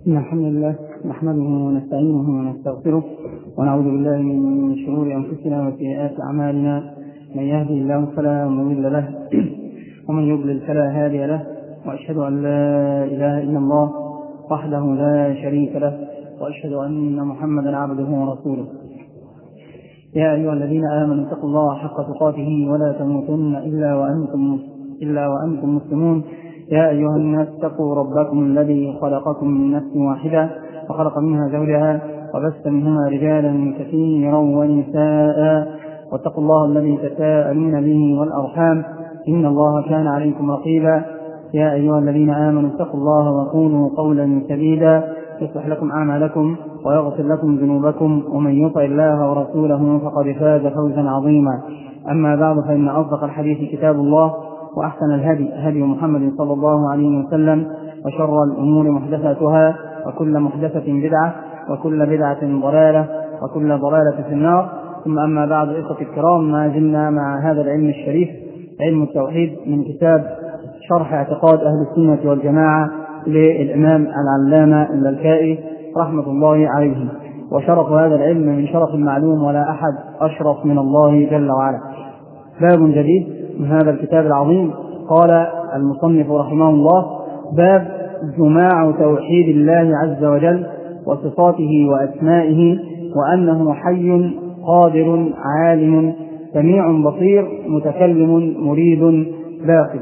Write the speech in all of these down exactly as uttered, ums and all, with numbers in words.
إن الحمد لله نحمده ونستعينه ونستغفره ونعوذ بالله من شرور أنفسنا وسيئات أعمالنا. من يهدي الله فلا مضل له ومن يضلل فلا هادي له، وأشهد أن لا إله إلا الله وحده لا شريك له، وأشهد أن محمدا عبده ورسوله. يا أيها الذين آمنوا اتقوا الله حق تقاته ولا تموتن إلا وأنتم إلا وأنتم مسلمون. يا أيها الناس اتقوا ربكم الذي خلقكم من نفس واحدة وخلق منها زوجها وبث منهما رجالا كثيرا ونساء، واتقوا الله الذي تساءلون به والأرحام إن الله كان عليكم رقيبا. يا أيها الذين آمنوا اتقوا الله وقولوا قولا سديدا يصلح لكم أعمالكم ويغفر لكم ذنوبكم، ومن يطع الله ورسوله فقد فاز فوزا عظيما. أما بعد، فإن أصدق الحديث كتاب الله، وأحسن الهدي هدي محمد صلى الله عليه وسلم، وشر الأمور محدثاتها، وكل محدثة بدعة، وكل بدعة ضلالة، وكل ضلالة في النار. ثم أما بعد، إخوة الكرام، ما زلنا مع هذا العلم الشريف، علم التوحيد، من كتاب شرح اعتقاد أهل السنة والجماعة للإمام العلامة اللالكائي رحمة الله عليه. وشرف هذا العلم من شرف المعلوم، ولا أحد أشرف من الله جل وعلا. باب جديد من هذا الكتاب العظيم. قال المصنف رحمه الله: باب جماع توحيد الله عز وجل وصفاته وأسمائه، وأنه حي قادر عالم سميع بصير متكلم مريد باقي.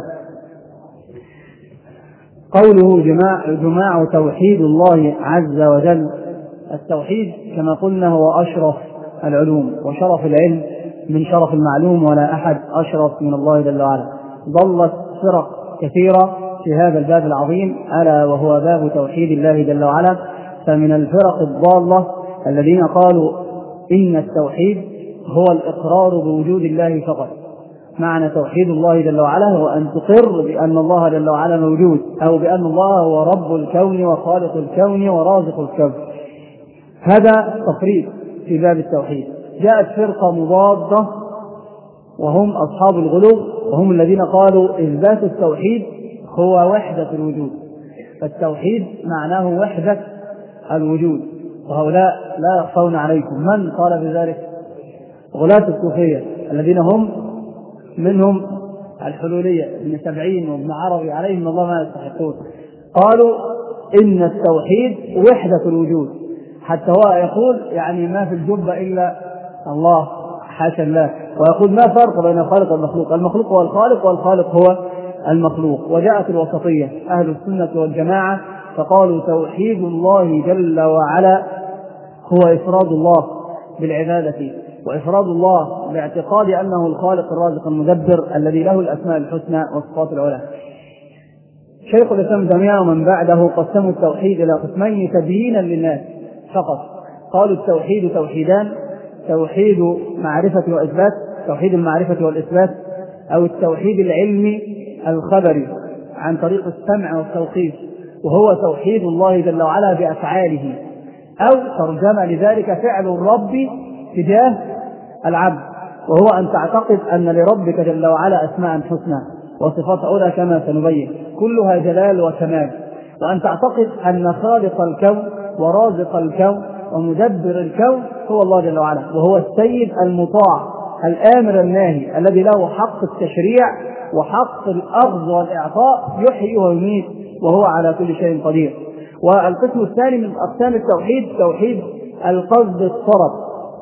قوله جماع, جماع توحيد الله عز وجل. التوحيد كما قلنا هو أشرف العلوم وشرف العلم من شرف المعلوم، ولا أحد أشرف من الله جل وعلا. ضلت فرق كثيرة في هذا الباب العظيم، ألا وهو باب توحيد الله جل وعلا. فمن الفرق الضالة الذين قالوا إن التوحيد هو الإقرار بوجود الله فقط. معنى توحيد الله جل وعلا هو أن تقر بأن الله جل وعلا موجود، أو بأن الله هو رب الكون وخالق الكون ورازق الكون. هذا تفريط في باب التوحيد. جاءت فرقة مضادة وهم أصحاب الغلو، وهم الذين قالوا إثبات التوحيد هو وحدة الوجود، فالتوحيد معناه وحدة الوجود. وهؤلاء لا يخفون عليكم. من قال بذلك؟ غلاة الصوفية الذين هم منهم الحلولية ابن سبعين وابن عربي عليهم الله ما يستحقون. قالوا إن التوحيد وحدة الوجود، حتى هو يقول يعني ما في الجبة إلا الله، حاشا الله، ويقول ما فرق بين الخالق والمخلوق، المخلوق هو الخالق والخالق هو المخلوق. وجاءت الوسطية أهل السنة والجماعة فقالوا توحيد الله جل وعلا هو إفراد الله بالعبادة، وإفراد الله باعتقاد أنه الخالق الرازق المدبر الذي له الأسماء الحسنى والصفات العلى. شيخ الإسلام جميعا ومن بعده قسموا التوحيد إلى قسمين تبيينا للناس فقط. قالوا التوحيد توحيدان: توحيد معرفة وإثبات، توحيد المعرفة والإثبات، أو التوحيد العلمي الخبري عن طريق السمع والتوقيف، وهو توحيد الله جل وعلا بأفعاله، أو ترجمة لذلك فعل الرب تجاه العبد، وهو أن تعتقد أن لربك جل وعلا أسماء حسنى وصفات على كما سنبين كلها جلال وكمال، وأن تعتقد أن خالق الكون ورازق الكون ومدبر الكون هو الله جل وعلا، وهو السيد المطاع الآمر الناهي الذي له حق التشريع وحق الأخذ والإعطاء، يحيي ويميت وهو على كل شيء قدير. والقسم الثاني من أقسام التوحيد توحيد القصد الطرد،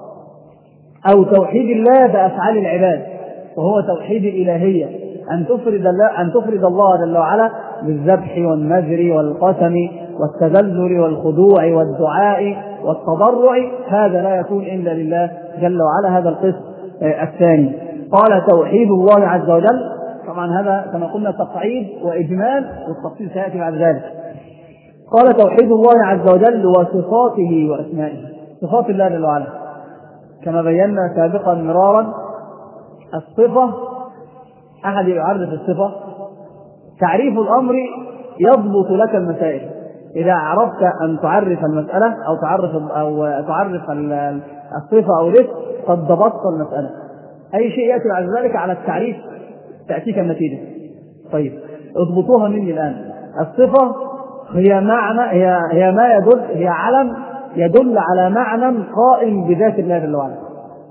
أو توحيد الله بأفعال العباد، وهو توحيد الإلهية، أن تفرد الله, أن تفرد الله جل وعلا بالذبح والنذر والقسم والتذلل والخضوع والدعاء والتضرع. هذا لا يكون إلا لله جل وعلا. هذا القسم الثاني. قال توحيد الله عز وجل، طبعا هذا كما قلنا تقعيد وإجمال، والتفصيل سيأتي بعد ذلك. قال توحيد الله عز وجل وصفاته وأسمائه. صفات الله جل وعلا كما بينا سابقا مرارا، الصفة أحد يعرف الصفة، تعريف الأمر يضبط لك المسائل. إذا عرفت أن تعرف المسألة أو تعرف أو تعرف الصفة أو الاسم قد ضبطت المسألة. أي شيء يأتي بعد ذلك على التعريف تأتيك النتيجة. طيب اضبطوها مني الآن. الصفة هي معنى هي هي ما يدل هي علم يدل على معنى قائم بذات الله جل وعلا.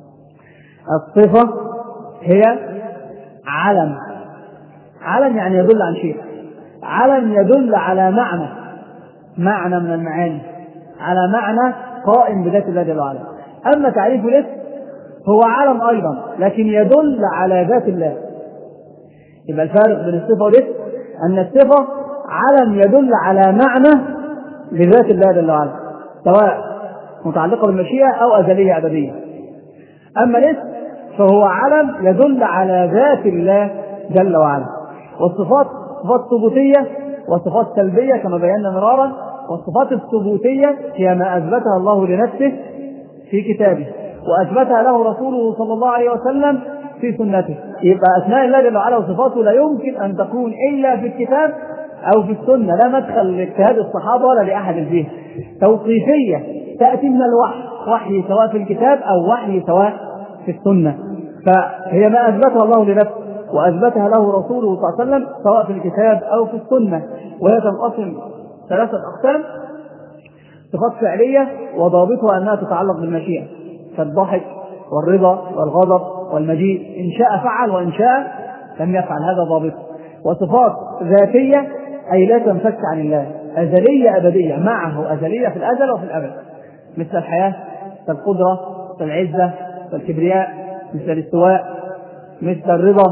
الصفة هي علم، علم يعني يدل عن شيء، علم يدل على معنى معنى من المعاني، على معنى قائم بذات الله جل وعلا. أما تعريف الاسم هو علم أيضا لكن يدل على ذات الله. يبقى الفارق بين الصفة والاسم أن الصفة علم يدل على معنى بذات الله جل وعلا سواء متعلقة بالمشيئة أو أزلية أبدية. أما الاسم فهو علم يدل على ذات الله جل وعلا. والصفات صفات ثبوتية وصفات سلبية كما بينا مرارا. والصفات الثبوتية هي ما أثبتها الله لنفسه في كتابه وأثبتها له رسوله صلى الله عليه وسلم في سنته. يبقى أسماء الله جل وعلا وصفاته لا يمكن أن تكون إلا في الكتاب أو في السنة، لا مدخل لاجتهاد الصحابة ولا لأحد فيه. توقيفية تأتي من الوحي، وحي سواء في الكتاب أو وحي سواء في السنة، فهي ما أثبتها الله لنفسه وأثبتها له رسوله صلى الله عليه وسلم سواء في الكتاب أو في السنة. وهي تنقسم ثلاثة أقسام: صفات فعلية وضابطها أنها تتعلق بالمشيئة كالضحك والرضا والغضب والمجيء، إن شاء فعل وإن شاء لم يفعل، هذا ضابطه. وصفات ذاتية أي لا تنفك عن الله، أزلية أبدية، معه أزلية في الأزل وفي الأبد، مثل الحياة، مثل القدرة، مثل العزة، مثل الكبرياء، مثل الاستواء، مثل الرضا.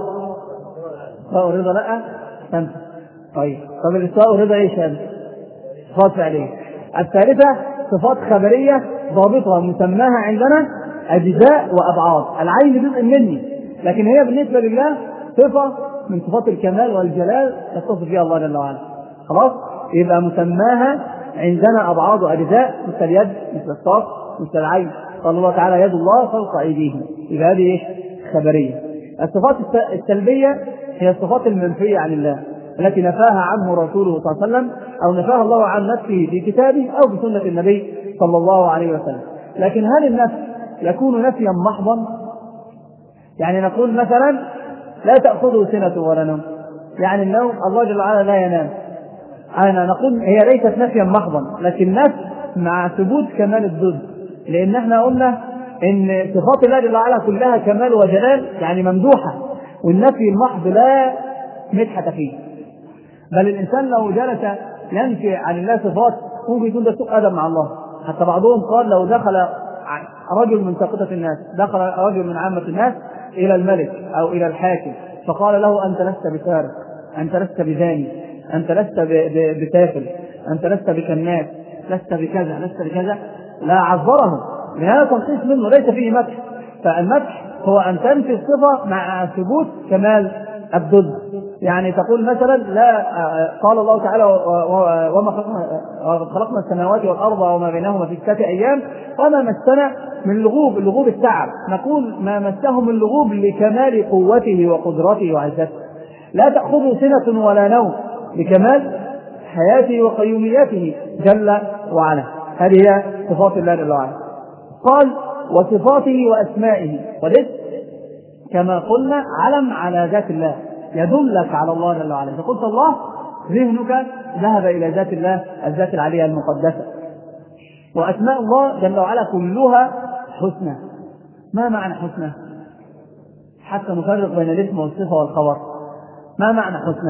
الرضا لا تنفك. طيب طب الاستواء والرضا ايش هذا؟ صفات فعلية. الثالثة صفات خبرية ضابطها مسماها عندنا أجزاء وأبعاد. العين جزء مني لكن هي بالنسبة لله صفة من صفات الكمال والجلال يتصف فيها الله جل وعلا. خلاص يبقى مسماها عندنا أبعاد وأجزاء، مثل اليد، مثل الساق، مثل العين. قال الله تعالى يد الله فوق أيديهم، يبقى هذه إيش؟ خبرية. الصفات السلبية هي الصفات المنفية عن الله التي نفاها عنه رسوله صلى الله عليه وسلم أو نفاها الله عن نفسه في كتابه أو بسنة النبي صلى الله عليه وسلم. لكن هل النفي يكون نفيا محضا؟ يعني نقول مثلا لا تأخذه سنة ولا نوم، يعني النوم الله جل وعلا لا ينام. أنا نقول هي ليست نفيا محضا لكن نفي مع ثبوت كمال الضد، لأن احنا قلنا إن صفات الله جل وعلا كلها كمال وجلال يعني ممدوحة، والنفي المحض لا مدحة فيه. بل الإنسان لو جلس ينفي عن الله صفات ممكن يكون ده سوء أدب مع الله. حتى بعضهم قال لو دخل رجل من ساقطة الناس، دخل رجل من عامة الناس إلى الملك أو إلى الحاكم فقال له أنت لست بسارق، أنت لست بزاني، أنت لست بتافل، أنت لست بكناس، لست بكذا، لست بكذا، لا عذره، لهذا تنقيص منه ليس فيه مدح. فالمدح هو أن تنفي الصفة مع ثبوت كمال الضد. يعني تقول مثلا لا، قال الله تعالى وما خلقنا السماوات والأرض وما بينهما في ستة أيام وما مسنا من لغوب. اللغوب التعب، نقول ما مسه من لغوب لكمال قوته وقدرته وعزته. لا تأخذه سنة ولا نوم لكمال حياته وقيوميته جل وعلا. هذه هي صفات الله جل وعلا. قال وصفاته وأسمائه، والاسم كما قلنا علم على ذات الله يدلك على الله جل وعلا. إذا قلت الله ذهنك ذهب إلى ذات الله الذات العلية المقدسة. وأسماء الله جل وعلا كلها حسنى. ما معنى حسنى؟ حتى نفرق بين الاسم والصفة والخبر. ما معنى حسنى؟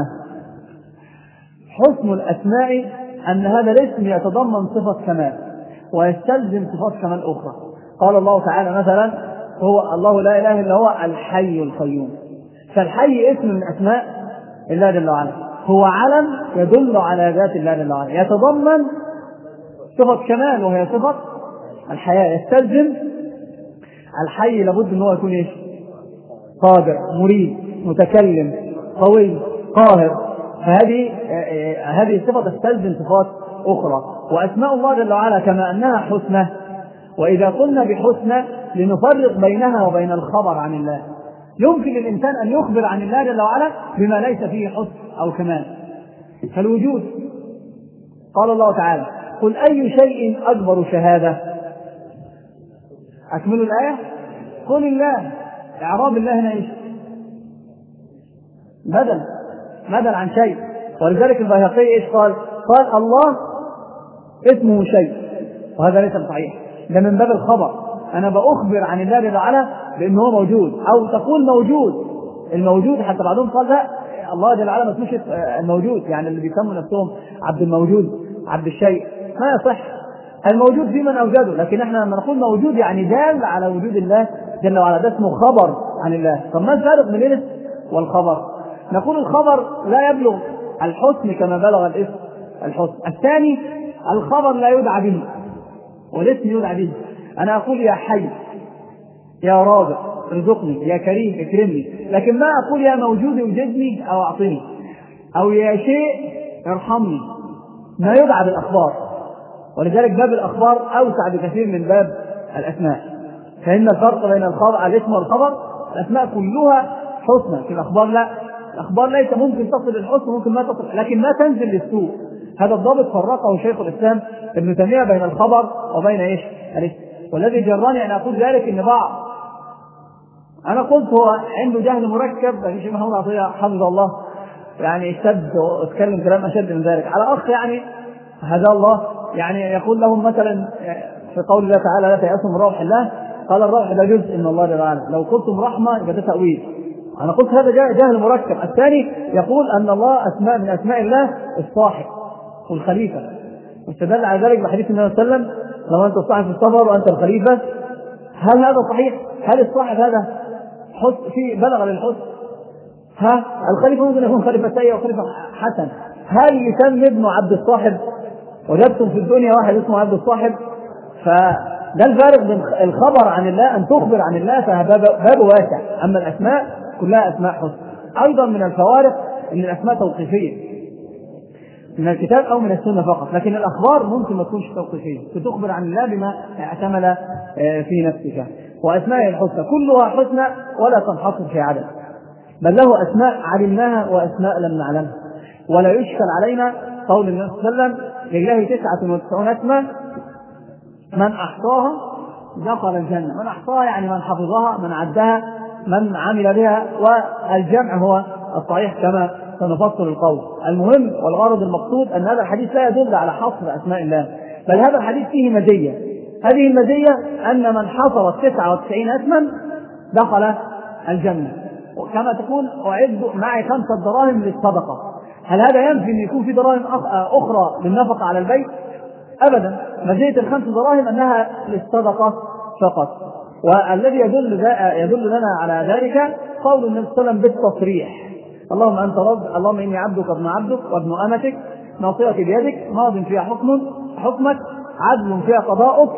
حسن الأسماء أن هذا الاسم يتضمن صفة كمال ويستلزم صفات كمال أخرى. قال الله تعالى مثلا هو الله لا إله إلا هو الحي القيوم، فالحي اسم من أسماء الله جل وعلا، هو علم يدل على ذات الله جل وعلا، يتضمن صفة كمال وهي صفة الحياة. يستلزم الحي لابد أنه يكون إيش؟ قادر، مريد، متكلم، قوي، قاهر. فهذه هذه الصفة تستلزم صفات أخرى. وأسماء الله جل وعلا كما أنها حسنى، وإذا قلنا بحسنى لنفرق بينها وبين الخبر عن الله. يمكن للإنسان أن يخبر عن الله جل وعلا بما ليس فيه حسن أو كمال. فالوجود قال الله تعالى قل أي شيء أكبر شهادة؟ أكملوا الآية. قل الله. إعراب الله هنا إيش؟ بدل بدل عن شيء. ولذلك البيهقي إيش قال؟ قال الله اسمه شيء، وهذا ليس صحيح، ده من باب الخبر. أنا بأخبر عن الله جل وعلا بأنه هو موجود، أو تقول موجود. الموجود حتى بعضهم قال لا، الله جل وعلا ما اسمش الموجود، يعني اللي بيسموا نفسهم عبد الموجود عبد الشيء، ما يصح. الموجود في من أوجده، لكن احنا لما نقول موجود يعني دال على وجود الله جل وعلا، ده اسمه خبر عن الله. طب ما الفارق بين الاسم والخبر؟ نقول الخبر لا يبلغ الحسن كما بلغ الاسم الحسن. الثاني الخبر لا يدعى به والاسم يدعى به. أنا أقول يا حي، يا رازق ارزقني، يا كريم اكرمني، لكن ما أقول يا موجود اوجدني أو أعطني، أو يا شيء ارحمني، ما يدعى بالأخبار. ولذلك باب الأخبار أوسع بكثير من باب الأسماء. فإن الفرق بين الخبر الاسم والخبر، الأسماء كلها حسنى، في الأخبار لا، الأخبار ليس ممكن تصل للحسن ممكن ما تصل، لكن ما تنزل للسوء. هذا الضابط فرقه شيخ الإسلام ابن تيمية بين الخبر وبين إيش الاسم. والذي جراني أن أقول ذلك إن بعض، أنا قلت هو عنده جهل مركب، لكن شيخ محمود عطية حفظه الله يعني اشتد واتكلم كلام أشد من ذلك على أخ يعني هذا الله، يعني يقول لهم مثلا في قول الله تعالى لا تيأسوا من روح الله، قال الروح ده جزء من الله تعالى، لو قلتم رحمة يبقى ده تأويل. أنا قلت هذا جهل مركب. الثاني يقول أن الله أسماء من أسماء الله الصاحب والخليفة، واستدل على ذلك بحديث النبي صلى الله عليه وسلم لو أنت الصاحب في السفر وأنت الخليفة. هل هذا صحيح؟ هل الصاحب هذا حسن في بلغ للحسن؟ ها الخليفة ممكن يكون خليفة سيء وخليفة حسن. هل يسمى ابن عبد الصاحب؟ وجدتم في الدنيا واحد اسمه عبد الصاحب؟ فده الفارق بين الخبر عن الله أن تخبر عن الله، فباب باب واسع. أما الأسماء كلها أسماء حسن. أيضا من الفوارق أن الأسماء توقيفية من الكتاب أو من السنة فقط، لكن الأخبار ممكن ما تكونش توقيفية، فتخبر عن الله بما اعتمل في نفسك. وأسماء الحسنى كلها حسنى ولا تنحصر في عدد، بل له أسماء علمناها وأسماء لم نعلمها. ولا يشكل علينا قول النبي صلى الله عليه وسلم لله تسعة وتسعون اسما من أحصاها دخل الجنة. من أحصاها يعني من حفظها، من عدها، من عمل بها، والجمع هو الصحيح كما سنفصل القول. المهم والغرض المقصود أن هذا الحديث لا يدل على حصر أسماء الله، بل هذا الحديث فيه مزية. هذه المزية أن من حصر التسعة وتسعين اسما دخل الجنة. وكما تقول أعد معي خمسة دراهم للصدقة، هل هذا ينفي أن يكون في دراهم أخرى للنفقة على البيت؟ أبدا. مزية الخمس دراهم أنها للصدقة فقط. والذي يدل, يدل لنا على ذلك قول النبي صلى الله عليه وسلم بالتصريح: اللهم أنت رب، اللهم إني عبدك وابن عبدك وابن أمتك، ناصيتي بيدك، ماض فيها حكم حكمك، عدل فيها قضاؤك،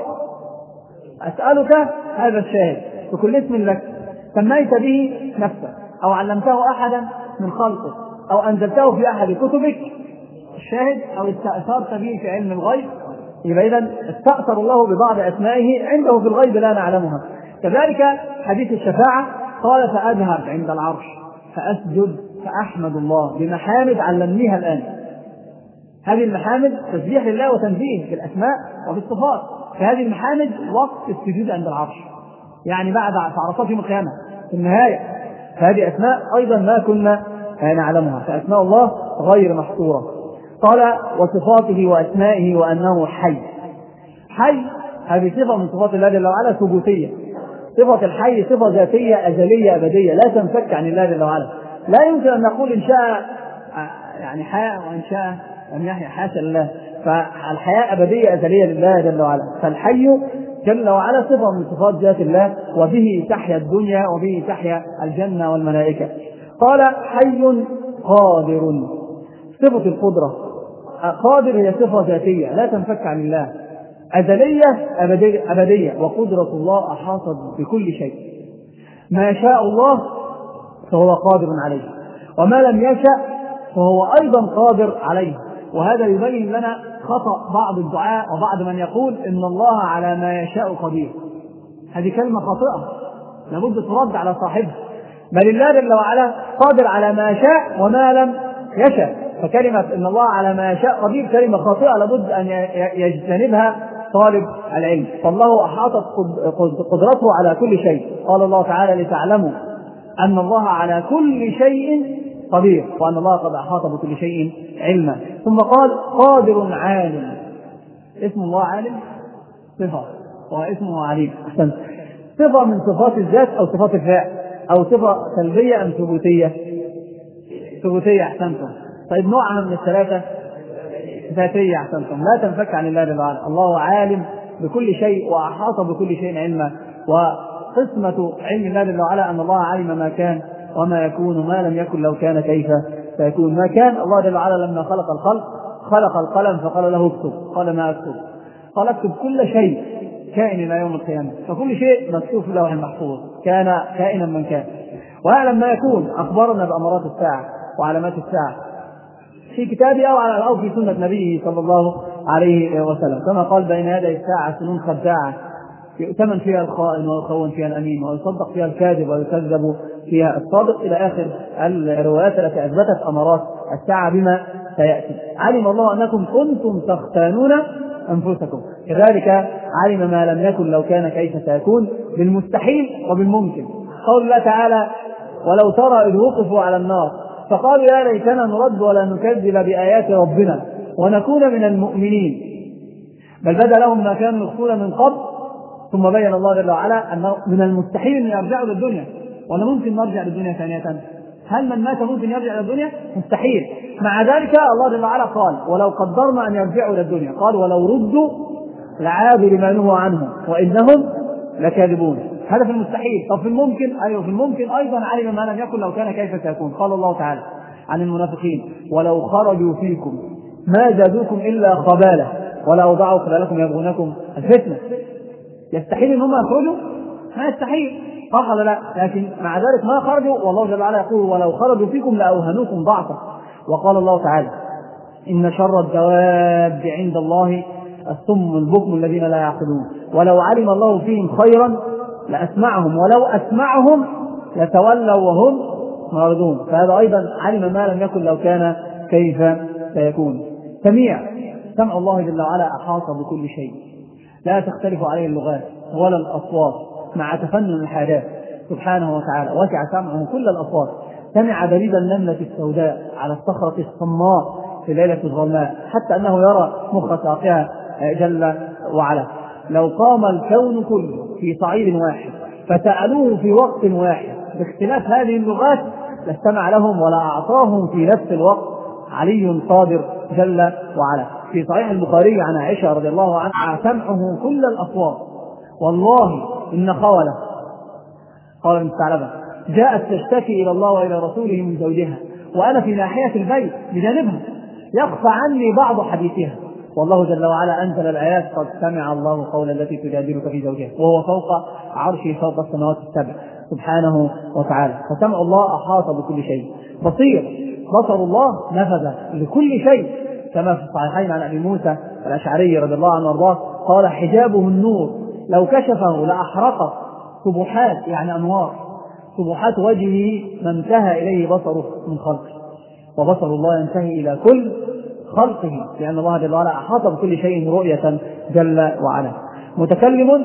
أسألك هذا الشاهد بكل اسم لك سميت به نفسك أو علمته أحدا من خلقك أو أنزلته في أحد كتبك، الشاهد، أو استأثرت به في علم الغيب. يبقى إذن استأثر الله ببعض أسمائه عنده في الغيب لا نعلمها. كذلك حديث الشفاعة قال: فأذهب عند العرش فأسجد فأحمد الله بمحامد علمنيها الآن. هذه المحامد تسبيح لله وتنزيه في الأسماء وفي الصفات، فهذه المحامد وقت السجود عند العرش، يعني بعد عرصات يوم القيامة في النهاية. فهذه أسماء أيضا ما كنا نعلمها، فأسماء الله غير محصورة. قال: وصفاته وأسمائه وأنه حي. حي هذه صفة من صفات الله جل وعلا ثبوتية. صفة الحي صفة ذاتية أزلية أبدية لا تنفك عن الله جل وعلا. لا يمكن أن نقول إن شاء يعني حياة وإن شاء أن يحيى، حاشا لله. فالحياة أبدية أزلية لله جل وعلا. فالحي جل وعلا صفة من صفات ذات الله، وبه تحيا الدنيا وبه تحيا الجنة والملائكة. قال: حي قادر. صفة القدرة، قادر هي صفة ذاتية لا تنفك عن الله، أزلية أبدية, أبدية وقدرة الله أحاطت بكل شيء. ما شاء الله فهو قادر عليه، وما لم يشأ فهو أيضا قادر عليه. وهذا يبين لنا خطأ بعض الدعاء وبعض من يقول إن الله على ما يشاء قدير. هذه كلمة خاطئة لابد ترد على صاحبها، بل الله جل وعلا قادر على ما شاء وما لم يشاء. فكلمة إن الله على ما يشاء قدير كلمة خاطئة لابد أن يجتنبها طالب العلم. فالله أحاطت قدرته على كل شيء. قال الله تعالى: لتعلموا أن الله على كل شيء قدير، وأن الله قد أحاط بكل شيء علما. ثم قال قادر عالم. اسم الله عالم صفة واسمه عليم. أحسنت. صفة من صفات الذات أو صفات الفعل أو صفة سلبية أم ثبوتية؟ ثبوتية. أحسنتم. طيب نوعها من الثلاثة ذاتية. أحسنتم. لا تنفك عن الله جل وعلا. الله عالم بكل شيء وأحاط بكل شيء علما. وقسمة علم الله جل وعلا أن الله علم ما كان وما يكون ما لم يكن لو كان كيف سيكون. ما كان الله جل وعلا لما خلق الخلق خلق القلم فقال له اكتب، قال ما اكتب؟ قال اكتب كل شيء كائن الى يوم القيامة، فكل شيء مكتوب في اللوح المحفوظ كان كائنا من كان. ويعلم ما يكون. أخبرنا بأمارات الساعة وعلامات الساعة في كتابه أو على أو في سنة نبيه صلى الله عليه وسلم، كما قال بين يدي الساعة سنون خداعة يؤتمن فيها الخائن ويخون فيها الأمين ويصدق فيها الكاذب ويكذب فيها الصادق إلى آخر الروايات التي أثبتت أمارات الساعة بما سيأتي. علم الله أنكم كنتم تختانون أنفسكم، كذلك علم ما لم يكن لو كان كيف سيكون، بالمستحيل وبالممكن. قول الله تعالى ولو ترى إذ وقفوا على النار فقالوا يا ليتنا نرد ولا نكذب بآيات ربنا ونكون من المؤمنين، بل بدا لهم ما كانوا يخفون من قبل. ثم بين الله جل وعلا أنه من المستحيل أن يرجعوا للدنيا، ولا ممكن نرجع للدنيا ثانية؟ هل من مات ممكن يرجع للدنيا؟ مستحيل. مع ذلك الله جل وعلا قال ولو قدرنا أن يرجعوا للدنيا، قال ولو ردوا لعادوا لما نهوا عنه وإنهم لكاذبون. هذا في المستحيل. طب في الممكن؟ أيوه في الممكن أيضا علم ما لم يكن لو كان كيف سيكون. قال الله تعالى عن المنافقين ولو خرجوا فيكم ما زادوكم إلا خبالة ولا أوضعوا خلالكم يبغونكم الفتنة. يستحيل ان هم يخرجوا؟ ما يستحيل، صح ولا لا؟ لكن مع ذلك ما خرجوا، والله جل وعلا يقول ولو خرجوا فيكم لاوهنوكم ضعفا. وقال الله تعالى ان شر الدواب عند الله الصم البكم الذين لا يعقلون ولو علم الله فيهم خيرا لاسمعهم ولو اسمعهم لتولوا وهم معرضون. فهذا ايضا علم ما لم يكن لو كان كيف سيكون. سميع، سمع الله جل وعلا احاط بكل شيء، لا تختلف عليه اللغات ولا الأصوات مع تفنن الحاجات سبحانه وتعالى. وسع سمعه كل الأصوات. سمع دبيب النملة السوداء على الصخرة الصماء في ليلة الظلماء حتى أنه يرى مخ ساقها جل وعلا. لو قام الكون كله في صعيد واحد فسألوه في وقت واحد باختلاف هذه اللغات لاستمع لهم ولا أعطاهم في نفس الوقت. علي قادر جل وعلا. في صحيح البخاري عن عائشة رضي الله عنها سمعه كل الأصوات. والله إن خولة قال المستعلبة جاءت تشتكي إلى الله وإلى رسوله من زوجها وأنا في ناحية البيت بجانبها يخفى عني بعض حديثها، والله جل وعلا أنزل الآيات قد سمع الله قول التي تجادلك في زوجها وهو فوق عرشه فوق السماوات السبع سبحانه وتعالى. فسمع الله أحاط بكل شيء. بصير، بصر الله نفذ لكل شيء كما في الصحيحين عن أبي موسى الأشعري رضي الله عنه وارضاه قال حجابه النور لو كشفه لأحرقت سبحات يعني أنوار سبحات وجهه ما انتهى إليه بصره من خلقه. وبصر الله ينتهي إلى كل خلقه لأن الله جل وعلا أحاط بكل شيء رؤية جل وعلا. متكلم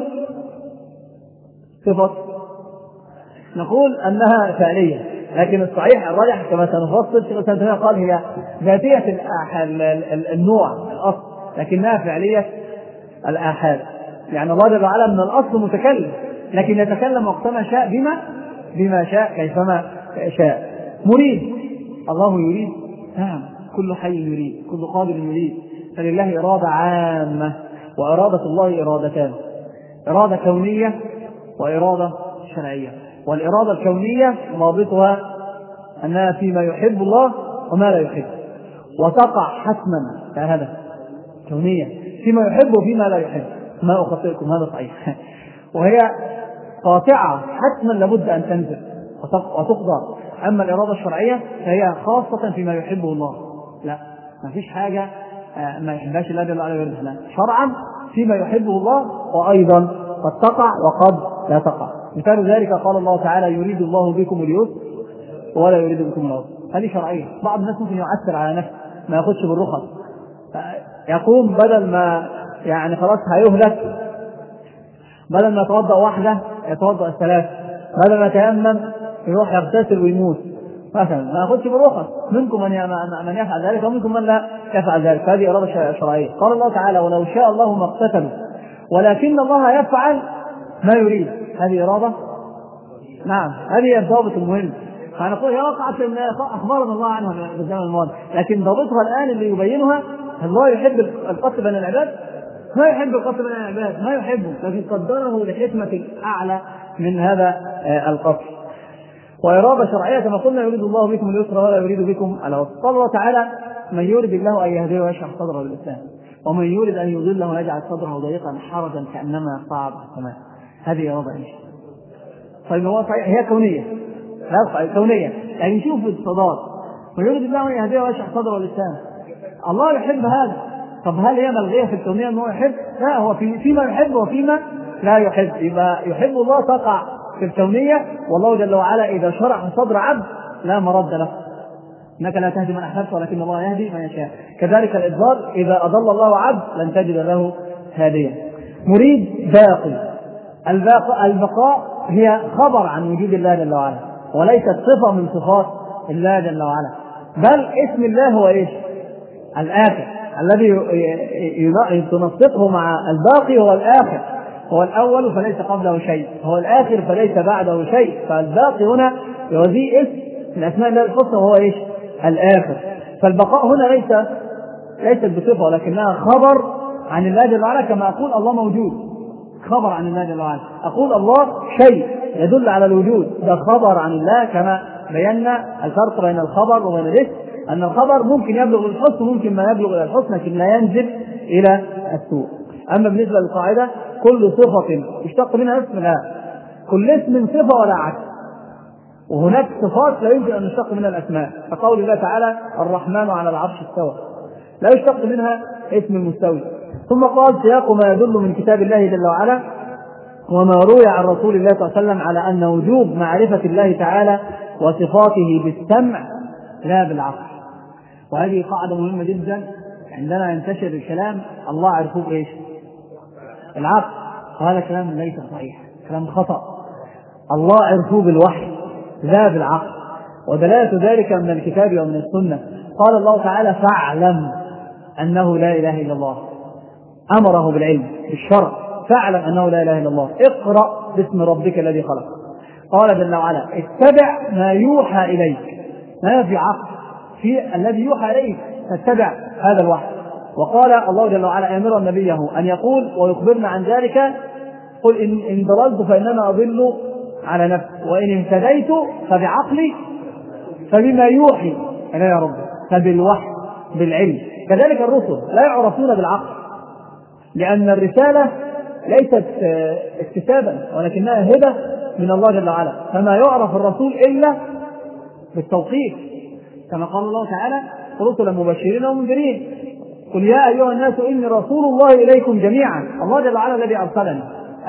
صفة نقول أنها فعلية، لكن الصحيح الراجح كما سنفصل في السنة قال هي ذاتية النوع الأصل لكنها فعلية الآحاد. يعني الله جل وعلا من الأصل متكلم لكن يتكلم وقتما شاء بما بما شاء كيفما شاء. مريد، الله يريد، نعم كل حي يريد كل قادر يريد. فلله إرادة عامة وإرادة الله إرادتان، إرادة كونية وإرادة شرعية. والإرادة الكونية ضابطها أنها فيما يحب الله وما لا يحب وتقع حتما كهذا كونية فيما يحب وفيما لا يحب. ما أخطئكم هذا صحيح. وهي قاطعة حتما لابد أن تنزل وتقضى. أما الإرادة الشرعية فهي خاصة فيما يحبه الله، لا ما فيش حاجة ما يحبهاش الله جل وعلا يرضى شرعا فيما يحبه الله وأيضا قد تقع وقد لا تقع. مثال ذلك قال الله تعالى يريد الله بكم اليسر ولا يريد بكم العسر. هذه شرعية. بعض الناس ممكن يعسر على نفسه ما ياخدش بالرخص يقوم بدل ما يعني خلاص هيهلك بدل ما يتوضأ واحدة يتوضأ الثلاث، بدل ما يتيمم يروح يغتسل ويموت. مثلا ما ياخذش بالرخص، منكم من من يفعل ذلك ومنكم من لا يفعل ذلك، هذه إرادة شرعية. قال الله تعالى ولو شاء الله ما اقتتلوا ولكن الله يفعل ما يريد، هذه إرادة. نعم هذه الضابط المهم. فنقول هي وقعت أخبارنا الله عنها في الزمن الماضي، لكن ضابطها الآن اللي يبينها الله يحب القتل بين العباد؟ ما يحب القتل بين العباد، ما يحبه، لكن قدره لحكمة أعلى من هذا القتل. وإرادة شرعية كما قلنا يريد الله بكم اليسر ولا يريد بكم العسر. قال الله تعالى من يريد الله أن يهديه ويشرح صدره للإسلام ومن يريد أن يضله ويجعل صدره ضيقا حرجا كأنما صعد السماء، هذه إرادة إيش؟ طيب هو صحيح هي كونية، لا كونية، يعني نشوف الصدار من يريد الله أن يهديه ويشرح صدره للإسلام، الله يحب هذا. طب هل هي ملغية في الكونية أنه يحب؟ لا، هو في فيما يحب وفيما لا يحب. يبقى يحب الله تقع في الكونية، والله جل وعلا إذا شرح صدر عبد لا مرد له، إنك لا تهدي من أحببت ولكن الله يهدي من يشاء. كذلك الإضلال إذا أضل الله عبد لن تجد له هاديا. مريد باقي، البقاء هي خبر عن وجود الله جل وعلا وليست صفة من صفات الله جل وعلا، بل اسم الله هو إيش؟ الآخر، الذي تنسقه مع الباقي هو الآخر، هو الأول فليس قبله شيء، هو الآخر فليس بعده شيء. فالباقي هنا يوزيه اسم من أسماء الله الحسنى وهو إيش؟ الآخر. فالبقاء هنا ليس ليست بصفة ولكنها خبر عن الله جل وعلا، كما أقول الله موجود خبر عن الله جل وعلا، أقول الله شيء يدل على الوجود، ده خبر عن الله. كما بينا الفرق بين الخبر وبين الاسم، أن الخبر ممكن يبلغ الحسن وممكن ما يبلغ إلى الحسن لكن لا ينزل إلى السوء. أما بالنسبة للقاعدة كل صفة يشتق منها اسم لا، كل اسم صفة ولا عكس، وهناك صفات لا يمكن أن يشتق منها الأسماء، فقول الله تعالى الرحمن على العرش استوى لا يشتق منها اسم المستوي. ثم قال سياق ما يدل من كتاب الله جل وعلا وما روي عن رسول الله صلى الله عليه وسلم على أن وجوب معرفة الله تعالى وصفاته بالسمع لا بالعقل. وهذه قاعدة مهمة جدا، عندنا ينتشر الكلام الله عرفوه بإيش؟ العقل، وهذا كلام ليس صحيح، كلام خطأ. الله عرفوه بالوحي لا بالعقل، ودلالة ذلك من الكتاب ومن السنة. قال الله تعالى فاعلم أنه لا إله إلا الله، أمره بالعلم بالشرع، فاعلم أنه لا إله إلا الله، اقرأ باسم ربك الذي خلق. قال جل وعلا اتبع ما يوحى إليك، ما في عقل في الذي يوحى إليك، فاتبع هذا الوحي. وقال الله جل وعلا أمر نبيه أن يقول ويخبرنا عن ذلك قل إن, إن ضللت فإنما أضل على نفسي وإن اهتديت فبعقلي فبما يوحي إلي يا رب، فبالوحي بالعلم. كذلك الرسل لا يعرفون بالعقل، لأن الرسالة ليست اكتسابا ولكنها هبة من الله جل وعلا، فما يعرف الرسول إلا بالتوقيف، كما قال الله تعالى رسلا مبشرين ومنذرين قل يا أيها الناس إني رسول الله إليكم جميعا. الله جل وعلا الذي أرسلني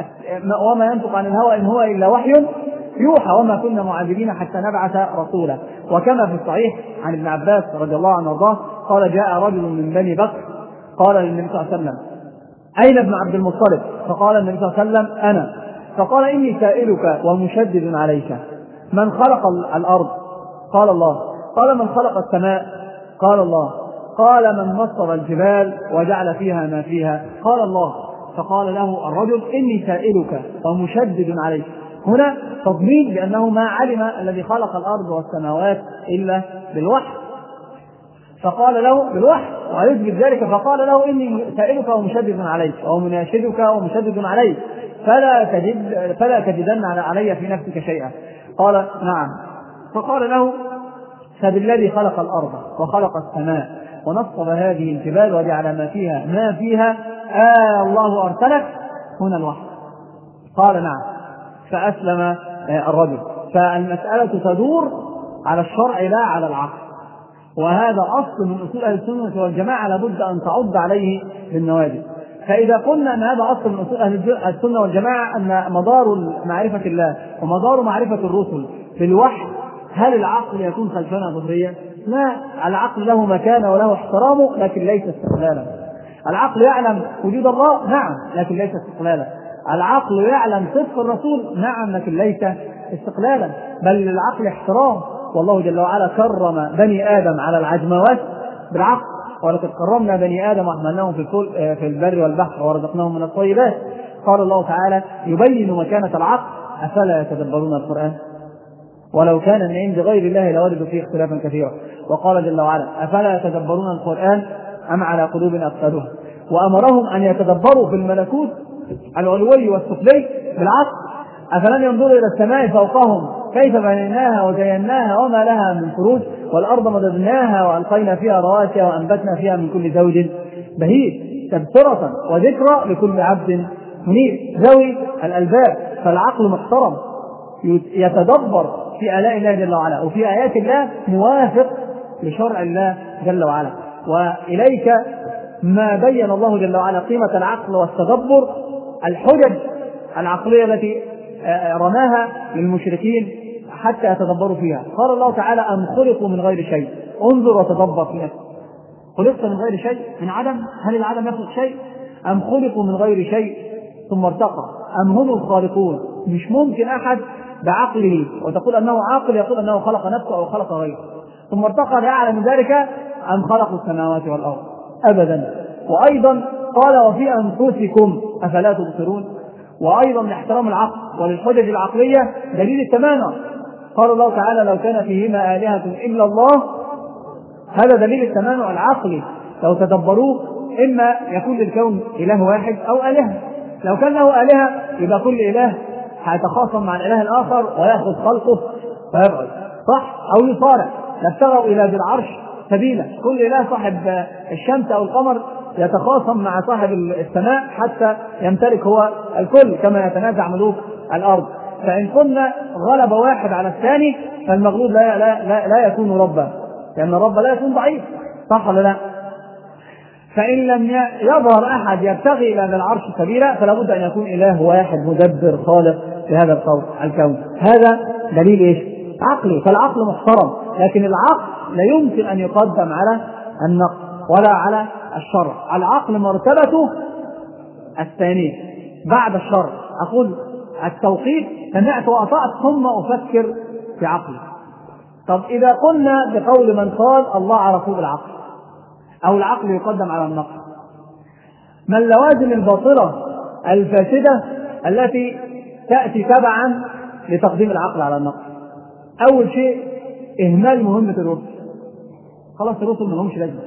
وما ينطق عن الهوى إن هو إلا وحي يوحى وما كنا معذبين حتى نبعث رسولا. وكما في الصحيح عن ابن عباس رضي الله عنه وارضاه قال جاء رجل من بني بكر قال للنبي صلى الله عليه وسلم أين ابن عبد المطلب؟ فقال النبي صلى الله عليه وسلم أنا. فقال إني سائلك ومشدد عليك من خلق الأرض؟ قال الله. قال من خلق السماء؟ قال الله. قال من مصر الجبال وجعل فيها ما فيها؟ قال الله. فقال له الرجل إني سائلك ومشدد عليك، هنا تضمين بأنه ما علم الذي خلق الأرض والسماوات إلا بالوحي، فقال له بالوحي ويثبت ذلك، فقال له إني سائلك ومشدد عليك أو مناشدك ومشدد عليك فلا تجد فلا تجدن علي في نفسك شيئا. قال نعم. فقال له فبالذي خلق الأرض وخلق السماء ونصب هذه الجبال وجعل ما فيها ما فيها آه الله أرسلك؟ هنا الوحي. قال نعم. فأسلم الرجل. فالمسألة تدور على الشرع لا على العقل، وهذا أصل من أصول أهل السنة والجماعة لابد أن تعض عليه بالنواجذ. فإذا قلنا أن هذا أصل من أصول أهل السنة والجماعة أن مدار معرفة الله ومدار معرفة الرسل بالوحي، هل العقل يكون خلفنا ظهريا؟ لا، العقل له مكانه وله احترامه لكن ليس استقلالا. العقل يعلم وجود الله نعم لكن ليس استقلالا. العقل يعلم صدق الرسول نعم لكن ليس استقلالا، بل للعقل احترام والله جل وعلا كرم بني آدم على العجموات بالعقل، ولقد كرمنا بني آدم وحملناهم في في البر والبحر ورزقناهم من الطيبات. قال الله تعالى يبين مكانة العقل أفلا يتدبرون القرآن ولو كان من عند غير الله لوجدوا فيه اختلافا كثيرا. وقال جل وعلا أفلا يتدبرون القرآن أم على قلوب أقفالها، وأمرهم أن يتدبروا في الملكوت العلوي والسفلي بالعقل. أفلم ينظروا إلى السماء فوقهم كيف بنيناها وزيناها وما لها من فروج، والأرض مددناها وألقينا فيها رواسي وأنبتنا فيها من كل زوج بهيج تبصرة وذكرى لكل عبد منيب ذوي الألباب. فالعقل محترم يتدبر في آلاء الله جل وعلا وفي آيات الله موافق لشرع الله جل وعلا. وإليك ما بين الله جل وعلا قيمة العقل والتدبر، الحجج العقلية التي رماها للمشركين حتى يتدبروا فيها. قال الله تعالى أم خلقوا من غير شيء، انظر وتدبر في نفسك، خلقت من غير شيء، من عدم، هل العدم يخلق شيء؟ أم خلقوا من غير شيء ثم ارتقى أم هم الخالقون. مش ممكن أحد بعقله وتقول أنه عاقل يقول أنه خلق نفسه أو خلق غيره ثم ارتقى لأعلى ذلك أم خلقوا السماوات والأرض، أبدا. وأيضا قال وفي أنفسكم أفلا تبصرون. وأيضا لاحترام العقل وللحجج العقلية دليل التمانع. قال الله تعالى لو كان فيهما آلهة إلا الله، هذا دليل التمانع العقلي. لو تدبروه إما يكون للكون إله واحد أو آلهة، لو كان له آلهة يبقى كل إله هيتخاصم مع الإله الآخر ويأخذ خلقه فيبعد، صح؟ أو يصارع، لابتغوا إلى ذي العرش سبيلا، كل إله صاحب الشمس أو القمر يتخاصم مع صاحب السماء حتى يمتلك هو الكل كما يتنازع ملوك الأرض. فإن كنا غلب واحد على الثاني فالمغلوب لا, لا, لا, لا يكون ربا، لأن الرب لا يكون ضعيف، صح ولا لا؟ فإن لم يظهر أحد يبتغي إلى ذي العرش سبيلا فلا بد أن يكون إله واحد مدبر خالق لهذا الكون. هذا دليل إيش؟ عقلي. فالعقل محترم، لكن العقل لا يمكن أن يقدم على النقل ولا على الشرع. العقل مرتبته الثانية بعد الشرع. أقول التوقيت سمعت وأطعت ثم أفكر في عقلي. طب إذا قلنا بقول من قال الله عرفوه بالعقل أو العقل يقدم على النقل، ما اللوازم الباطلة الفاسدة التي تأتي تبعا لتقديم العقل على النقل؟ أول شيء إهمال مهمة الرسل. خلاص الرسل ما همش لازمة.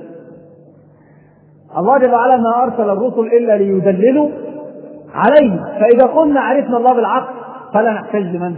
الله جل وعلا ما أرسل الرسل إلا ليدللوا عليه، فإذا قلنا عرفنا الله بالعقل فلا نحتاج لمن؟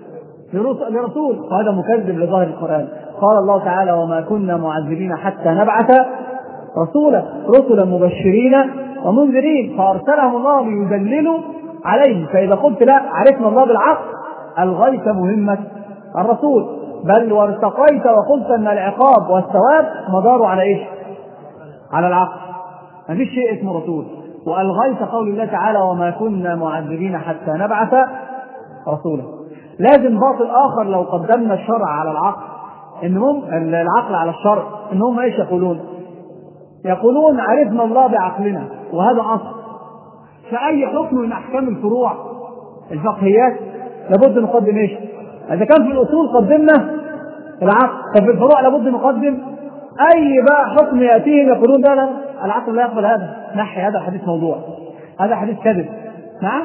لرسول، وهذا مكذب لظاهر القرآن. قال الله تعالى وما كنا معذبين حتى نبعث رسولا رسلا مبشرين ومنذرين، فأرسلهم الله ليدللوا عليه. فإذا قلت لا عرفنا الله بالعقل ألغيت مهمة الرسول، بل وارتقيت وقلت أن العقاب والثواب مدار على إيش؟ على العقل، ما فيش شيء اسمه رسول. وألغيت قول الله تعالى وما كنا معذبين حتى نبعث رسولا. لازم باطل آخر لو قدمنا الشرع على العقل، إنهم العقل على الشرع، إنهم إيش يقولون؟ يقولون عرفنا الله بعقلنا، وهذا أصل. فأي حكم من أحكام الفروع الفقهيات لابد نقدم إيش؟ إذا كان في الأصول قدمنا العقل، ففي الفروع لابد نقدم أي بقى حكم يأتيهم يقولون لا لا العقل لا يقبل هذا، نحي هذا حديث موضوع، هذا حديث كذب. نعم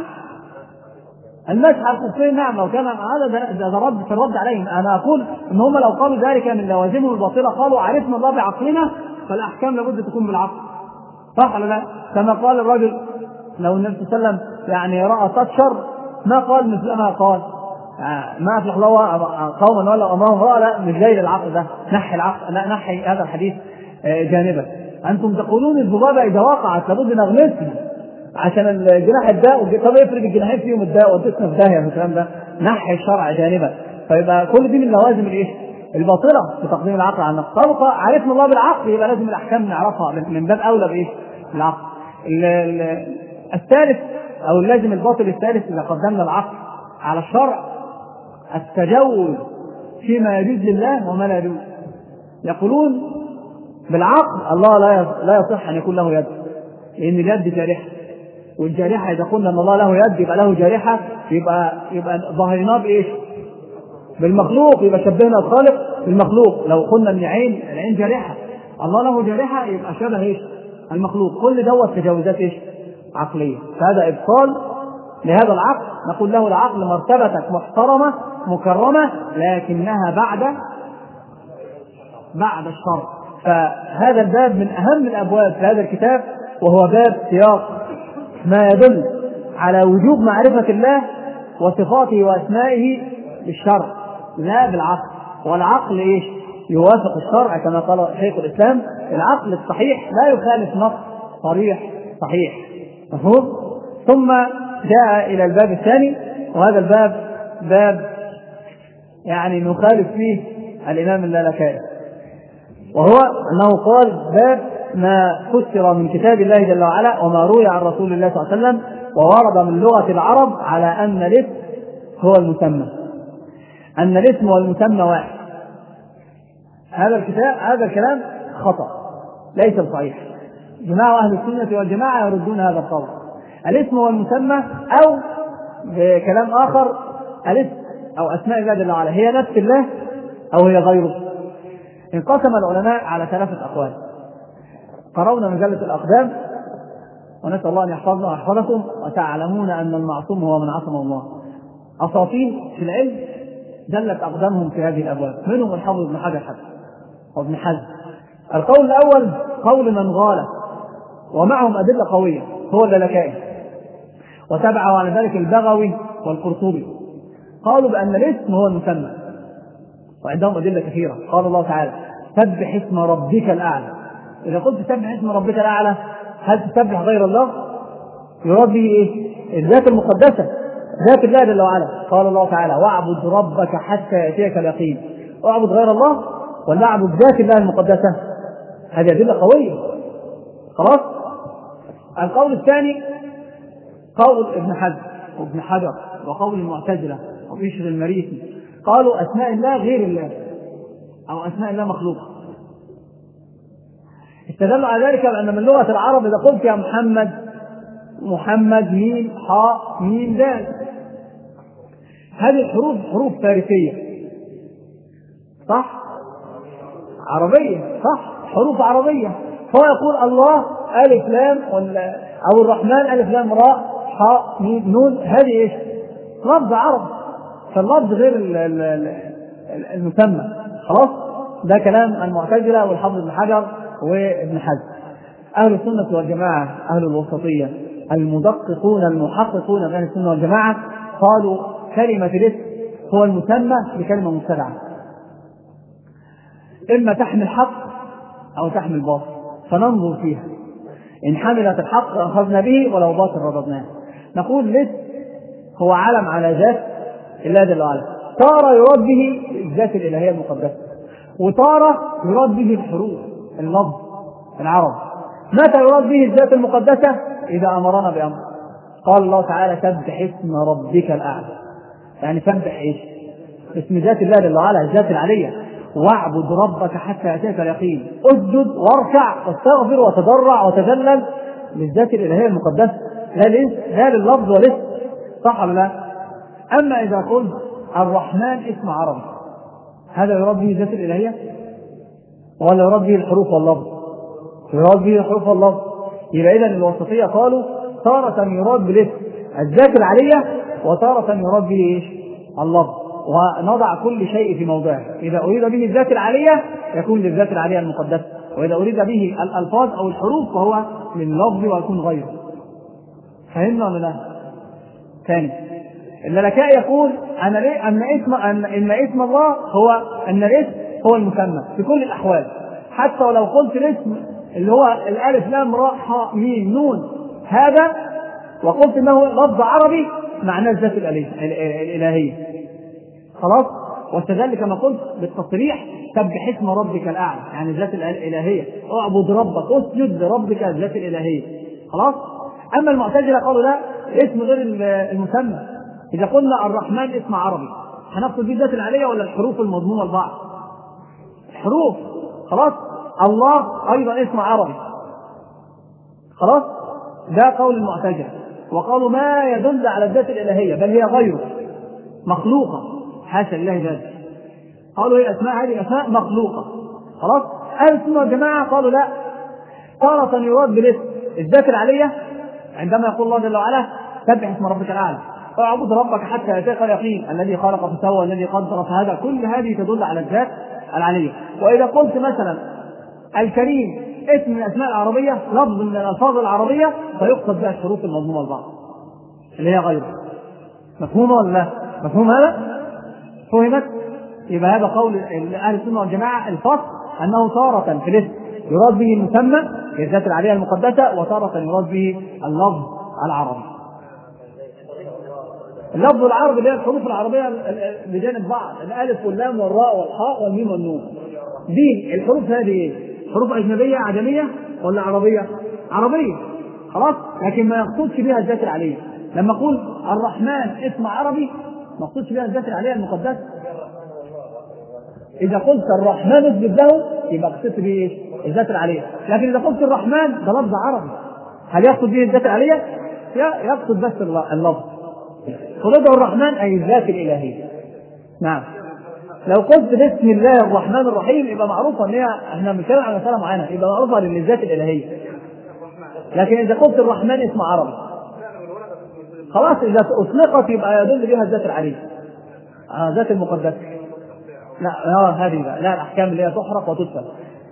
المسح على الخفين، نعم لو كان هذا ده رد في الرد عليهم. أنا أقول إن هم لو قالوا ذلك من لوازمهم الباطلة قالوا عرفنا الله بعقلنا، فالأحكام لابد تكون بالعقل، صح ولا لا؟ كما قال الرجل لو النبي صلى الله عليه وسلم يعني رأى تشر ما قال مثل ما قال ما أفلح الله قوما ولا أمرهم رأى، لا مش جاي للعقل ده، نحي العقل، لا نحي هذا الحديث جانبا. أنتم تقولون الذبابة إذا وقعت لابد نغمسها عشان الجناح الداء، طب يفرق الجناحين فيهم الداء وتسنى في داهية الكلام ده، نحي الشرع جانبا. فيبقى كل دي من لوازم الايش؟ الباطلة بتقديم العقل على النقل. طبعا عرفنا الله بالعقل يبقى لازم الأحكام نعرفها من باب أولى بايش؟ بالعقل. الثالث أو اللازم الباطل الثالث إذا قدمنا العقل على الشرع التجوز فيما يجوز لله وما لا يجوز. يقولون بالعقل الله لا لا يصح أن يكون له يد، لأن اليد جارحة، والجارحة إذا قلنا أن الله له يد يبقى له جارحة، يبقى يبقى ظاهرنا بإيش؟ بالمخلوق، يبقى شبهنا الخالق المخلوق. لو قلنا ان عين العين جارحة، الله له جارحة، يبقى شبه ايش؟ المخلوق. كل دوت تجاوزات ايش؟ عقلية. فهذا ابطال لهذا العقل. نقول له العقل مرتبتك محترمة مكرمة، لكنها بعد بعد الشر. فهذا الباب من أهم الأبواب في هذا الكتاب، وهو باب سياق ما يدل على وجوب معرفة الله وصفاته وأسمائه بالشرع لا بالعقل. والعقل إيش؟ يوافق الشرع كما قال شيخ الإسلام: العقل الصحيح لا يخالف نص صريح صحيح. مفهوم؟ ثم جاء إلى الباب الثاني، وهذا الباب باب يعني نخالف فيه الإمام اللالكائي، وهو أنه قال: باب ما فسر من كتاب الله جل وعلا وما روي عن رسول الله صلى الله عليه وسلم وورد من لغة العرب على أن الاسم هو المسمى، أن الاسم والمسمى واحد. هذا الكتاب هذا الكلام خطأ ليس صحيح. جماعة أهل السنة والجماعة يردون هذا القول. الاسم والمسمى، أو بكلام آخر الاسم أو أسماء الله جل وعلا هي نفس الله أو هي غيره. انقسم العلماء على ثلاثة أقوال. قرأنا مجلة الأقدام، ونسأل الله أن يحفظنا ويحفظكم، وتعلمون أن المعصوم هو من عصم الله. أساطين في العلم دلت أقدامهم في هذه الأبواب، منهم الحافظ ابن حجر حتى وابن حزم. القول الأول قول من غاله ومعهم أدلة قوية، هو اللالكائي، وتبعه على ذلك البغوي والقرطبي. قالوا بأن الاسم هو المسمى، وعندهم أدلة كثيرة. قال الله تعالى: سبح اسم ربك الأعلى. إذا قلت سبح اسم ربك الأعلى، هل تسبح غير الله؟ يراد به إيه؟ الذات المقدسة، ذات الله جل وعلا. قال الله تعالى: واعبد ربك حتى يأتيك اليقين. اعبد غير الله ولا اعبد ذات الله المقدسة؟ هذه أدلة قوية. خلاص. القول الثاني قول ابن حزم وابن حجر وقول المعتزلة وبشر المريسي، قالوا أسماء الله غير الله أو أسماء الله مخلوقة. استدلوا على ذلك بأن من لغة العرب إذا قلت يا محمد، محمد ميم حاء ميم دال، هذه الحروف حروف فارسية صح؟ عربية صح؟ حروف عربية. فهو يقول الله ألف لام، أو الرحمن ألف لام راء حاء ميم نون، هذه إيش؟ لفظ عرب، فاللفظ غير المسمى. خلاص. ده كلام المعتزلة والحافظ ابن حجر وابن حزم. أهل السنة والجماعة، أهل الوسطية المدققون المحققون من أهل السنة والجماعة، قالوا كلمة الاسم هو المسمى بكلمة مستدعى، إما تحمل حق أو تحمل باطل، فننظر فيها. إن حملت الحق أخذنا به، ولو باطل رددناه. نقول الاسم هو علم على ذات الله جل وعلا، تارة يراد به الذات الإلهية المقدسة، وتارة يراد به الحروف اللفظ العرب. متى يراد به الذات المقدسة؟ إذا أمرنا بأمر. قال الله تعالى: سبح اسم ربك الأعلى، يعني سبح إيش؟ اسم ذات الله جل وعلا، الذات العلية. واعبد ربك حتى يأتيك اليقين، اسجد واركع واستغفر وتضرع وتذلل للذات الإلهية المقدسة، لا لللفظ والاسم. صح ولا لا؟ أما إذا قلت الرحمن اسم عربي، هذا يراد به الذات الإلهية ولا يراد به الحروف واللفظ؟ يراد به الحروف واللفظ. يبقى إذن الوسطية قالوا تارة يراد بالاسم الذات العلية، وتارة يراد به إيش؟ اللفظ. ونضع كل شيء في موضعه. إذا أريد به الذات العلية يكون للذات العلية المقدسة، وإذا أريد به الألفاظ أو الحروف فهو لللفظ ويكون غيره. فهمنا ولا لا؟ ثاني، اللالكائي يقول أن أن اسم أن إن اسم الله هو أن الاسم هو المسمى في كل الأحوال، حتى ولو قلت الاسم اللي هو الألف لام راء حاء ميم نون هذا، وقلت إنه لفظ عربي معناه الذات الإلهية. خلاص. واستدل كما قلت بالتصريح: سبح اسم ربك الأعلى، يعني الذات الإلهية. اعبد ربك، اسجد لربك الذات الإلهية. خلاص. أما المعتزلة قالوا لا، اسم غير المسمى. إذا قلنا الرحمن اسم عربي، هنقصد به الذات العلية ولا الحروف المضمومة لبعض؟ الحروف. خلاص. الله أيضا اسم عربي. خلاص. ده قول المعتزلة. وقالوا ما يدل على الذات الإلهية، بل هي غيره مخلوقة، حاشا لله ذلك. قالوا هي أسماء هذه أسماء مخلوقة. خلاص أهل السنة والجماعة قالوا لا، تارة يراد بالاسم الذات العلية عندما يقول الله جل وعلا سبح اسم ربك الأعلى، واعبد ربك حتى يأتيك اليقين، الذي خلق فسوى الذي قدر فهدى، كل هذه تدل على الذات العلية. وإذا قلت مثلا الكريم اسم من الأسماء العربية، لفظ من الألفاظ العربية، فيقصد بها الشروط المضمومة لبعض اللي هي غيره. مفهوم ولا لا؟ مفهوم هذا؟ فهمت؟ يبقى هذا قول أهل السنة والجماعة الفصل، أنه تارة في الاسم يراد به المسمى الذات العلية المقدسة، وتارة يراد به اللفظ العربي. اللفظ العربي اللي هي الحروف العربية بجانب بعض، الألف واللام والراء والحاء والميم والنون. دي الحروف هذه ايه؟ حروف أجنبية عجمية ولا عربية؟ عربية. خلاص، لكن ما يقصدش بها الذات العلية. لما أقول الرحمن اسم عربي ما يقصدش بها الذات العلية المقدسة. إذا قلت الرحمن اسجد له يبقى قصدت به ايش؟ الذات العلية. لكن إذا قلت الرحمن ده لفظ عربي، هل يقصد به الذات العلية؟ يقصد بس اللفظ. قل الرحمن أي الذات الإلهية. نعم. لو قلت بسم الله الرحمن الرحيم يبقى معروفة ان هي احنا بنتكلم على مسألة معينة، يبقى معروفة للذات الإلهية. لكن إذا قلت الرحمن اسم عربي خلاص، إذا أطلقت يبقى يدل بها الذات العلية، آه ذات المقدسة. لا آه هذه لا, لا الأحكام اللي هي تحرق وتدفن.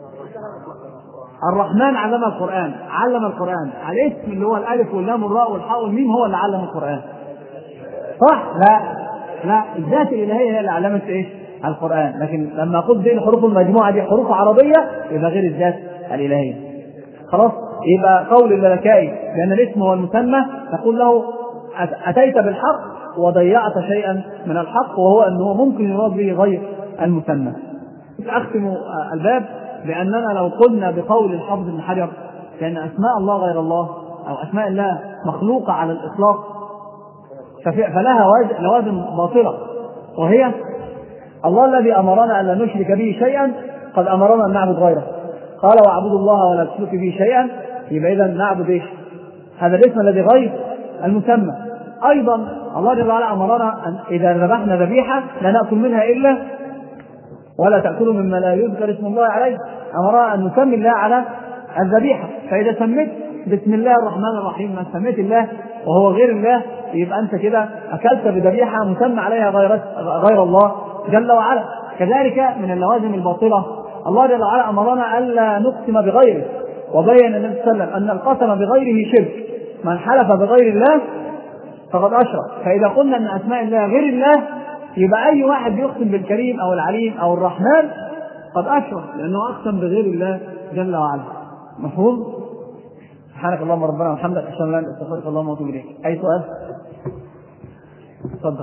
الرحمن علم القرآن، علم القرآن، الاسم اللي هو الألف واللام والراء والحاء والميم هو اللي علم القرآن، صح؟ لا لا، الذات الإلهية هي اللي علمت ايش؟ القرآن. لكن لما قلت دي الحروف المجموعة دي حروف عربية يبقى غير الذات الإلهية. خلاص، يبقى قول اللالكائي لأن الاسم هو المسمى نقول له أتيت بالحق وضيعت شيئا من الحق، وهو أنه ممكن يراد به غير المسمى. أختم الباب بأننا لو قلنا بقول الحافظ ابن حجر لأن أسماء الله غير الله أو أسماء الله مخلوقة على الإطلاق فلها لوازم باطلة، وهي الله الذي أمرنا أن لا نشرك به شيئا قد أمرنا أن نعبد غيره، قال واعبدوا الله ولا تشركوا به شيئا، يبقى إذا نعبد إيش؟ هذا الاسم الذي غير المسمى. أيضا الله جل وعلا أمرنا أن إذا ذبحنا ذبيحة لا نأكل منها إلا ولا تأكلوا مما لا يذكر اسم الله عليه، أمرنا أن نسمي الله على الذبيحة. فإذا سميت بسم الله الرحمن الرحيم ما سميت الله وهو غير الله يبقى أنت كده أكلت بذبيحة مسمى عليها غير, غير الله جل وعلا. كذلك من اللوازم الباطلة الله جل وعلا أمرنا ألا نقسم بغيره، وبين النبي صلى الله عليه وسلم أن القسم بغيره شرك، من حلف بغير الله فقد أشرك. فإذا قلنا أن أسماء الله غير الله يبقى أي واحد يقسم بالكريم أو العليم أو الرحمن قد أشرك، لأنه أقسم بغير الله جل وعلا. مفهوم؟ سبحانك اللهم ربنا وبحمدك أشهد أن لا إله إلا أنت أستغفرك اللهم وأتوب إليك. أي سؤال؟ تفضل.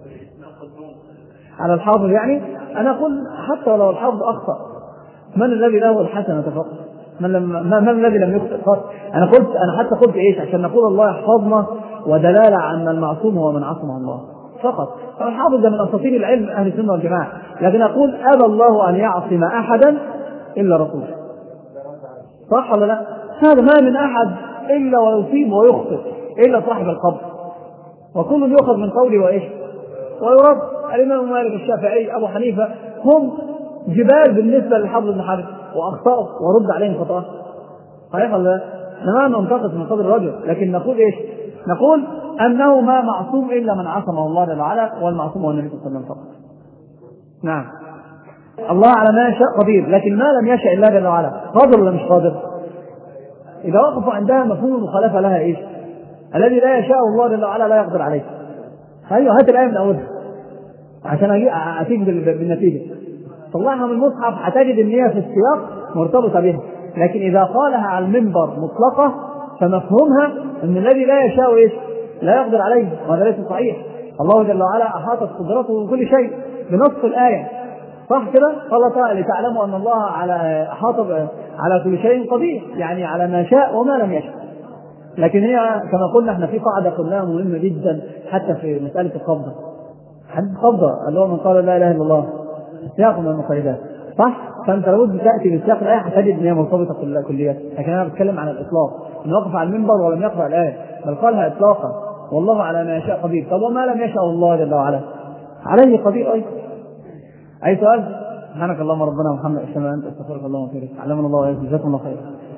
على الحافظ يعني أنا أقول حتى لو الحافظ أخطأ من الذي له الحسنة فقط؟ من, لم... من الذي لم يخطئ فقط؟ أنا قلت أنا حتى قلت إيش عشان نقول الله يحفظنا ودلالة عن المعصوم هو من عصمه الله فقط. فالحافظ ده من أساطير العلم أهل السنة والجماعة، لكن أقول أبى الله أن يعصم أحدا إلا رسوله، صح ولا لا؟ هذا ما من أحد إلا ويصيب ويخطئ إلا صاحب القبر، وكل يؤخذ من قوله وإيش ويرد. الإمام مالك الشافعي أبو حنيفة هم جبال بالنسبة للحافظ بن حجر، وأخطأوا ورد عليهم خطأ، صحيح ولا لا؟ ما ننتقص من قدر الرجل، لكن نقول إيش؟ نقول أنه ما معصوم إلا من عصمه الله جل وعلا، والمعصوم هو النبي صلى الله عليه وسلم فقط. نعم. الله على ما يشاء قدير، لكن ما لم يشاء الله جل وعلا قادر ولا مش قادر؟ إذا وقفوا عندها مفهوم المخالفة لها إيش؟ الذي لا يشاء الله جل وعلا لا يقدر عليه. أيوه هات الآية من أولها عشان أتيج بالنتيجة. طلعها من المصحف هتجد إن هي في السياق مرتبطة بها، لكن إذا قالها على المنبر مطلقة فمفهومها أن الذي لا يشاء إيش؟ لا يقدر عليه، وهذا ليس صحيح. الله جل وعلا أحاطت قدرته بكل شيء بنص الآية، صح كده؟ قال تعالى لتعلموا أن الله على أحاط على كل شيء قدير، يعني على ما شاء وما لم يشاء. لكن هي كما قلنا احنا في قاعدة قلناها مهمة جدا حتى في مسألة القبضة. حد القبضة اللي هو من قال لا إله إلا الله سياق من المقيدات، صح؟ فأنت لابد تأتي بالسياق الآية هتجد إن هي مرتبطة كليات، لكن أنا بتكلم عن الإطلاق، إن وقف على المنبر ولم يقرأ الآية بل قالها إطلاقا والله على ما يشاء قدير. طب وما لم يشاء الله جل وعلا عليه قدير أيضا. أي سؤال؟ سبحانك اللهم ربنا وبحمدك أشهد أن لا إله إلا أنت أستغفرك اللهم وأتوب إليك. علمنا الله وإياكم، جزاكم الله خيرا.